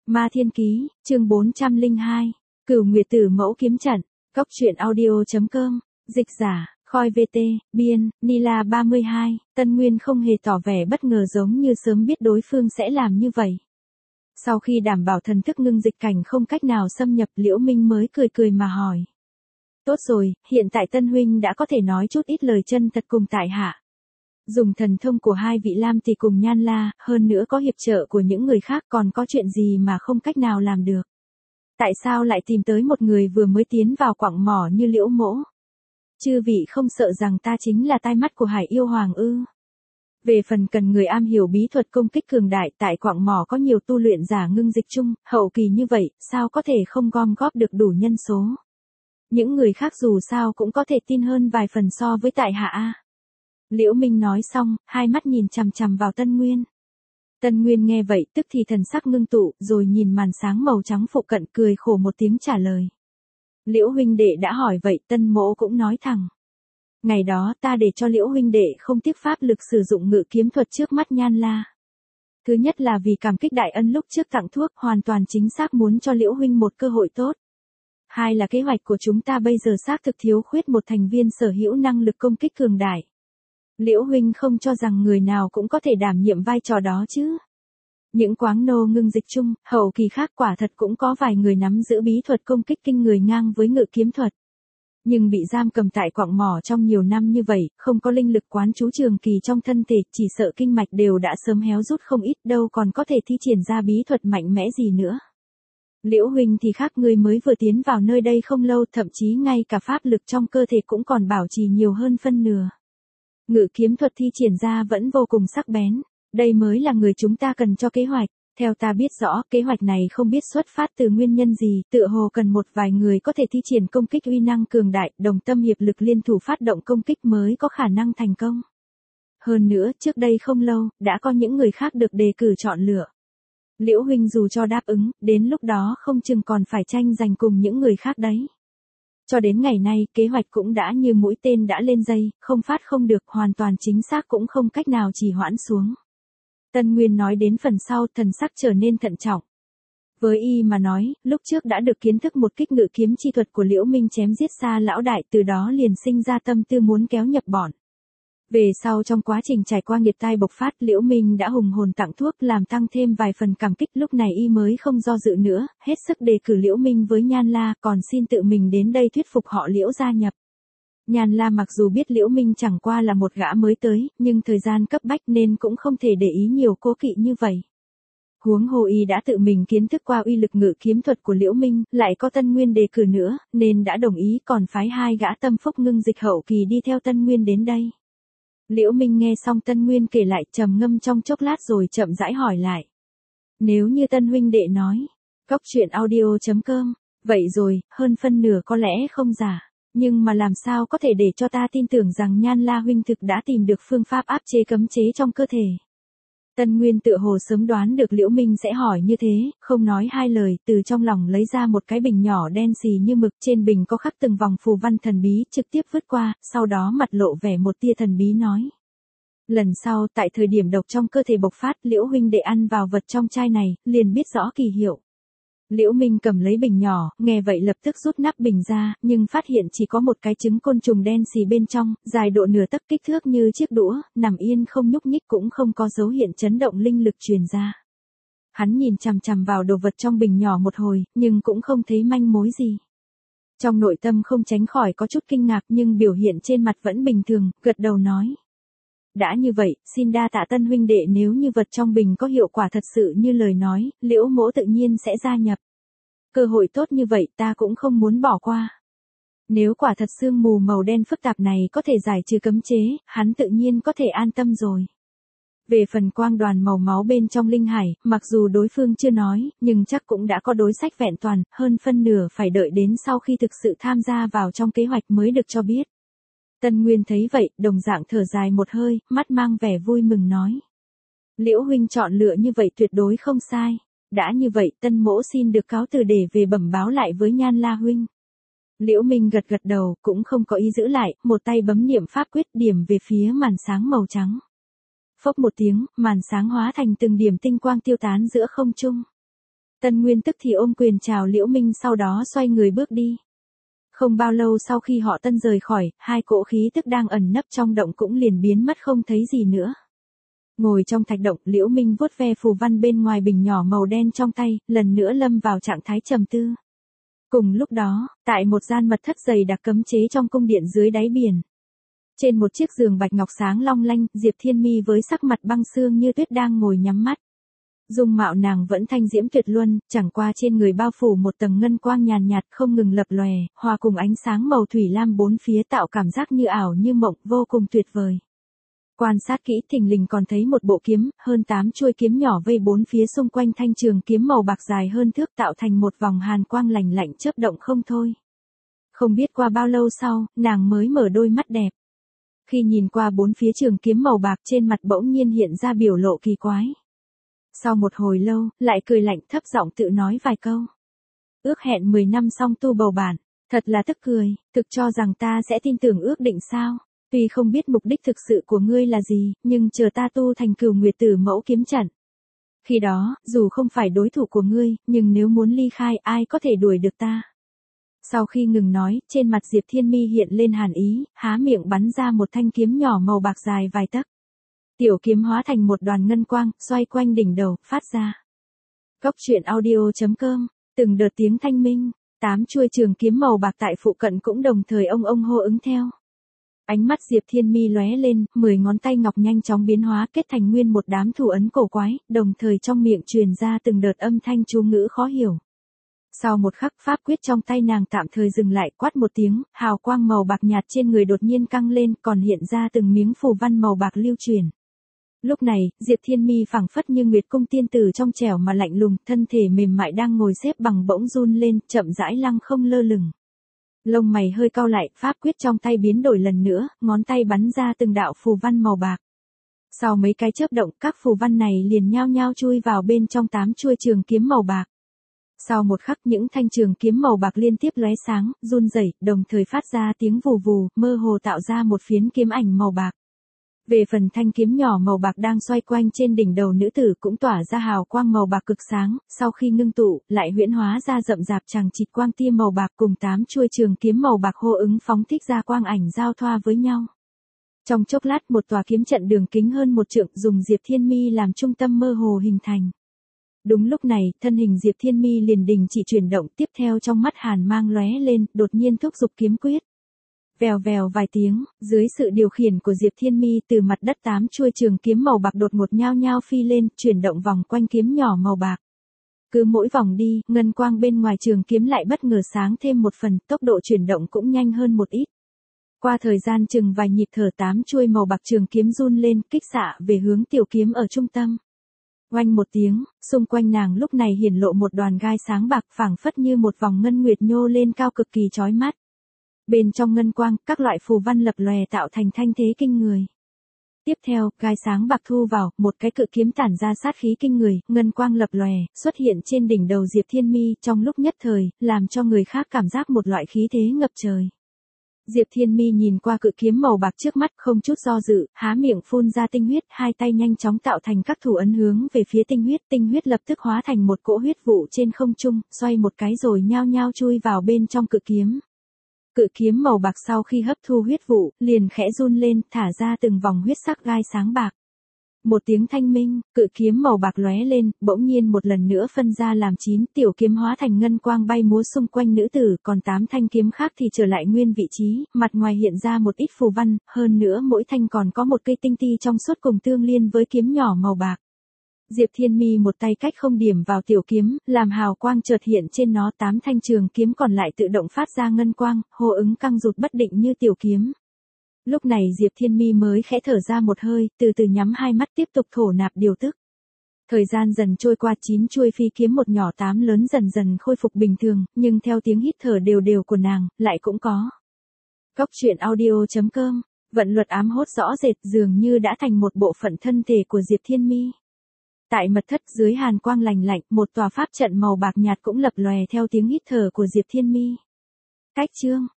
Ma Thiên Ký, chương 402, Cửu Nguyệt Tử Mẫu Kiếm Trận, Cóc truyện audio.com, dịch giả, Khoi VT, biên, Nila 32, Tân Nguyên không hề tỏ vẻ bất ngờ giống như sớm biết đối phương sẽ làm như vậy. Sau khi đảm bảo thần thức ngưng dịch cảnh không cách nào xâm nhập, Liễu Minh mới cười cười mà hỏi. Tốt rồi, hiện tại Tân Huynh đã có thể nói chút ít lời chân thật cùng tại hạ. Dùng thần thông của hai vị Lam Tỷ cùng Nhan La, hơn nữa có hiệp trợ của những người khác, còn có chuyện gì mà không cách nào làm được. Tại sao lại tìm tới một người vừa mới tiến vào quặng mỏ như Liễu Mỗ? Chư vị không sợ rằng ta chính là tai mắt của Hải Yêu Hoàng ư? Về phần cần người am hiểu bí thuật công kích cường đại, tại quặng mỏ có nhiều tu luyện giả ngưng dịch chung, hậu kỳ như vậy, sao có thể không gom góp được đủ nhân số? Những người khác dù sao cũng có thể tin hơn vài phần so với tại hạ a. Liễu Minh nói xong, hai mắt nhìn chằm chằm vào Tân Nguyên. Tân Nguyên nghe vậy tức thì thần sắc ngưng tụ, rồi nhìn màn sáng màu trắng phụ cận cười khổ một tiếng trả lời. Liễu huynh đệ đã hỏi vậy, Tân mỗ cũng nói thẳng. Ngày đó ta để cho Liễu huynh đệ không tiếc pháp lực sử dụng ngự kiếm thuật trước mắt Nhan La. Thứ nhất là vì cảm kích đại ân lúc trước tặng thuốc, hoàn toàn chính xác muốn cho Liễu huynh một cơ hội tốt. Hai là kế hoạch của chúng ta bây giờ xác thực thiếu khuyết một thành viên sở hữu năng lực công kích cường đại. Liễu huynh không cho rằng người nào cũng có thể đảm nhiệm vai trò đó chứ. Những quáng nô ngưng dịch chung, hậu kỳ khác quả thật cũng có vài người nắm giữ bí thuật công kích kinh người ngang với ngự kiếm thuật. Nhưng bị giam cầm tại quặng mỏ trong nhiều năm như vậy, không có linh lực quán trú trường kỳ trong thân thể, chỉ sợ kinh mạch đều đã sớm héo rút không ít, đâu còn có thể thi triển ra bí thuật mạnh mẽ gì nữa. Liễu huynh thì khác, người mới vừa tiến vào nơi đây không lâu, thậm chí ngay cả pháp lực trong cơ thể cũng còn bảo trì nhiều hơn phân nửa. Ngự kiếm thuật thi triển ra vẫn vô cùng sắc bén, đây mới là người chúng ta cần cho kế hoạch. Theo ta biết rõ, kế hoạch này không biết xuất phát từ nguyên nhân gì, tựa hồ cần một vài người có thể thi triển công kích uy năng cường đại, đồng tâm hiệp lực liên thủ phát động công kích mới có khả năng thành công. Hơn nữa, trước đây không lâu, đã có những người khác được đề cử chọn lựa. Liễu huynh dù cho đáp ứng, đến lúc đó không chừng còn phải tranh giành cùng những người khác đấy. Cho đến ngày nay, kế hoạch cũng đã như mũi tên đã lên dây, không phát không được, hoàn toàn chính xác cũng không cách nào trì hoãn xuống. Tân Nguyên nói đến phần sau, thần sắc trở nên thận trọng. Với y mà nói, lúc trước đã được kiến thức một kích ngự kiếm chi thuật của Liễu Minh chém giết xa lão đại, từ đó liền sinh ra tâm tư muốn kéo nhập bọn. Về sau trong quá trình trải qua nghiệt tai bộc phát, Liễu Minh đã hùng hồn tặng thuốc làm tăng thêm vài phần cảm kích, lúc này y mới không do dự nữa, hết sức đề cử Liễu Minh với Nhan La, còn xin tự mình đến đây thuyết phục họ Liễu gia nhập. Nhan La mặc dù biết Liễu Minh chẳng qua là một gã mới tới, nhưng thời gian cấp bách nên cũng không thể để ý nhiều cố kỵ như vậy. Huống hồ y đã tự mình kiến thức qua uy lực ngự kiếm thuật của Liễu Minh, lại có Tân Nguyên đề cử nữa, nên đã đồng ý, còn phái hai gã tâm phúc ngưng dịch hậu kỳ đi theo Tân Nguyên đến đây. Liễu Minh nghe xong Tân Nguyên kể lại, trầm ngâm trong chốc lát rồi chậm rãi hỏi lại. Nếu như Tân huynh đệ nói, Cóc truyện audio.com, vậy rồi, hơn phân nửa có lẽ không giả. Nhưng mà làm sao có thể để cho ta tin tưởng rằng Nhan La huynh thực đã tìm được phương pháp áp chế cấm chế trong cơ thể. Tân Nguyên tựa hồ sớm đoán được Liễu Minh sẽ hỏi như thế, không nói hai lời, từ trong lòng lấy ra một cái bình nhỏ đen xì như mực, trên bình có khắc từng vòng phù văn thần bí, trực tiếp vứt qua, sau đó mặt lộ vẻ một tia thần bí nói. Lần sau, tại thời điểm độc trong cơ thể bộc phát, Liễu huynh đệ ăn vào vật trong chai này, liền biết rõ kỳ hiệu. Liễu Minh cầm lấy bình nhỏ, nghe vậy lập tức rút nắp bình ra, nhưng phát hiện chỉ có một cái trứng côn trùng đen xì bên trong, dài độ nửa tấc, kích thước như chiếc đũa, nằm yên không nhúc nhích, cũng không có dấu hiện chấn động linh lực truyền ra. Hắn nhìn chằm chằm vào đồ vật trong bình nhỏ một hồi, nhưng cũng không thấy manh mối gì. Trong nội tâm không tránh khỏi có chút kinh ngạc, nhưng biểu hiện trên mặt vẫn bình thường, gật đầu nói. Đã như vậy, xin đa tạ Tân huynh đệ, nếu như vật trong bình có hiệu quả thật sự như lời nói, Liễu mỗ tự nhiên sẽ gia nhập. Cơ hội tốt như vậy ta cũng không muốn bỏ qua. Nếu quả thật sương mù màu đen phức tạp này có thể giải trừ cấm chế, hắn tự nhiên có thể an tâm rồi. Về phần quang đoàn màu máu bên trong linh hải, mặc dù đối phương chưa nói, nhưng chắc cũng đã có đối sách vẹn toàn, hơn phân nửa phải đợi đến sau khi thực sự tham gia vào trong kế hoạch mới được cho biết. Tân Nguyên thấy vậy, đồng dạng thở dài một hơi, mắt mang vẻ vui mừng nói. Liễu huynh chọn lựa như vậy tuyệt đối không sai. Đã như vậy, Tân mỗ xin được cáo từ để về bẩm báo lại với Nhan La huynh. Liễu Minh gật gật đầu, cũng không có ý giữ lại, một tay bấm niệm pháp quyết điểm về phía màn sáng màu trắng. Phốc một tiếng, màn sáng hóa thành từng điểm tinh quang tiêu tán giữa không trung. Tân Nguyên tức thì ôm quyền chào Liễu Minh sau đó xoay người bước đi. Không bao lâu sau khi họ Tân rời khỏi, hai cỗ khí tức đang ẩn nấp trong động cũng liền biến mất không thấy gì nữa. Ngồi trong thạch động, Liễu Minh vuốt ve phù văn bên ngoài bình nhỏ màu đen trong tay, lần nữa lâm vào trạng thái trầm tư. Cùng lúc đó, tại một gian mật thất dày đặc cấm chế trong cung điện dưới đáy biển. Trên một chiếc giường bạch ngọc sáng long lanh, Diệp Thiên Mi với sắc mặt băng xương như tuyết đang ngồi nhắm mắt. Dung mạo nàng vẫn thanh diễm tuyệt luân, chẳng qua trên người bao phủ một tầng ngân quang nhàn nhạt không ngừng lập lòe, hòa cùng ánh sáng màu thủy lam bốn phía tạo cảm giác như ảo như mộng, vô cùng tuyệt vời. Quan sát kỹ thình lình còn thấy một bộ kiếm, hơn 8 chuôi kiếm nhỏ vây bốn phía xung quanh thanh trường kiếm màu bạc dài hơn thước tạo thành một vòng hàn quang lạnh lạnh chớp động không thôi. Không biết qua bao lâu sau, nàng mới mở đôi mắt đẹp. Khi nhìn qua bốn phía trường kiếm màu bạc trên mặt bỗng nhiên hiện ra biểu lộ kỳ quái. Sau một hồi lâu, lại cười lạnh thấp giọng tự nói vài câu. Ước hẹn 10 năm xong tu bầu bản, thật là tức cười, thực cho rằng ta sẽ tin tưởng ước định sao. Tuy không biết mục đích thực sự của ngươi là gì, nhưng chờ ta tu thành Cửu Nguyệt Tử Mẫu kiếm trận. Khi đó, dù không phải đối thủ của ngươi, nhưng nếu muốn ly khai ai có thể đuổi được ta. Sau khi ngừng nói, trên mặt Diệp Thiên Mi hiện lên hàn ý, há miệng bắn ra một thanh kiếm nhỏ màu bạc dài vài tấc. Tiểu kiếm hóa thành một đoàn ngân quang, xoay quanh đỉnh đầu, phát ra. Cốc truyện audio.com, từng đợt tiếng thanh minh, 8 chuôi trường kiếm màu bạc tại phụ cận cũng đồng thời ông hô ứng theo. Ánh mắt Diệp Thiên Mi lóe lên, 10 ngón tay ngọc nhanh chóng biến hóa kết thành nguyên một đám thủ ấn cổ quái, đồng thời trong miệng truyền ra từng đợt âm thanh chú ngữ khó hiểu. Sau một khắc pháp quyết trong tay nàng tạm thời dừng lại, quát một tiếng, hào quang màu bạc nhạt trên người đột nhiên căng lên, còn hiện ra từng miếng phù văn màu bạc lưu truyền. Lúc này, Diệp Thiên Mi phảng phất như Nguyệt cung tiên tử trong trẻo mà lạnh lùng, thân thể mềm mại đang ngồi xếp bằng bỗng run lên, chậm rãi lăng không lơ lửng. Lông mày hơi cau lại, pháp quyết trong tay biến đổi lần nữa, ngón tay bắn ra từng đạo phù văn màu bạc. Sau mấy cái chớp động, các phù văn này liền nhao nhao chui vào bên trong 8 chuôi trường kiếm màu bạc. Sau một khắc những thanh trường kiếm màu bạc liên tiếp lóe sáng, run rẩy, đồng thời phát ra tiếng vù vù, mơ hồ tạo ra một phiến kiếm ảnh màu bạc. Về phần thanh kiếm nhỏ màu bạc đang xoay quanh trên đỉnh đầu nữ tử cũng tỏa ra hào quang màu bạc cực sáng, sau khi ngưng tụ, lại huyễn hóa ra rậm rạp chằng chịt quang tia màu bạc cùng 8 chuôi trường kiếm màu bạc hô ứng phóng thích ra quang ảnh giao thoa với nhau. Trong chốc lát một tòa kiếm trận đường kính hơn 1 trượng dùng Diệp Thiên Mi làm trung tâm mơ hồ hình thành. Đúng lúc này, thân hình Diệp Thiên Mi liền đình chỉ chuyển động, tiếp theo trong mắt hàn mang lóe lên, đột nhiên thúc giục kiếm quyết. Vèo vèo vài tiếng, dưới sự điều khiển của Diệp Thiên Mi từ mặt đất 8 chuôi trường kiếm màu bạc đột ngột nhao nhao phi lên, chuyển động vòng quanh kiếm nhỏ màu bạc. Cứ mỗi vòng đi, ngân quang bên ngoài trường kiếm lại bất ngờ sáng thêm một phần, tốc độ chuyển động cũng nhanh hơn một ít. Qua thời gian chừng vài nhịp thở 8 chuôi màu bạc trường kiếm run lên, kích xạ về hướng tiểu kiếm ở trung tâm. Oanh một tiếng, xung quanh nàng lúc này hiển lộ một đoàn gai sáng bạc phảng phất như một vòng ngân nguyệt nhô lên cao cực kỳ chói mắt. Bên trong ngân quang, các loại phù văn lập lòe tạo thành thanh thế kinh người. Tiếp theo, gai sáng bạc thu vào, một cái cự kiếm tản ra sát khí kinh người, ngân quang lập lòe, xuất hiện trên đỉnh đầu Diệp Thiên Mi, trong lúc nhất thời, làm cho người khác cảm giác một loại khí thế ngập trời. Diệp Thiên Mi nhìn qua cự kiếm màu bạc trước mắt, không chút do dự, há miệng phun ra tinh huyết, hai tay nhanh chóng tạo thành các thủ ấn hướng về phía tinh huyết lập tức hóa thành một cỗ huyết vụ trên không trung, xoay một cái rồi nhao nhao chui vào bên trong cự kiếm. Cự kiếm màu bạc sau khi hấp thu huyết vụ, liền khẽ run lên, thả ra từng vòng huyết sắc gai sáng bạc. Một tiếng thanh minh, cự kiếm màu bạc lóe lên, bỗng nhiên một lần nữa phân ra làm 9, tiểu kiếm hóa thành ngân quang bay múa xung quanh nữ tử, còn 8 thanh kiếm khác thì trở lại nguyên vị trí, mặt ngoài hiện ra một ít phù văn, hơn nữa mỗi thanh còn có một cây tinh ti trong suốt cùng tương liên với kiếm nhỏ màu bạc. Diệp Thiên Mi một tay cách không điểm vào tiểu kiếm, làm hào quang chợt hiện trên nó, 8 thanh trường kiếm còn lại tự động phát ra ngân quang, hô ứng căng rụt bất định như tiểu kiếm. Lúc này Diệp Thiên Mi mới khẽ thở ra một hơi, từ từ nhắm hai mắt tiếp tục thổ nạp điều tức. Thời gian dần trôi qua, 9 chuôi phi kiếm một nhỏ 8 lớn dần dần khôi phục bình thường, nhưng theo tiếng hít thở đều đều của nàng, lại cũng có. Cốc truyện audio.com, vận luật ám hốt rõ rệt dường như đã thành một bộ phận thân thể của Diệp Thiên Mi. Tại mật thất dưới hàn quang lành lạnh, một tòa pháp trận màu bạc nhạt cũng lập lòe theo tiếng hít thở của Diệp Thiên Mi. Cách chương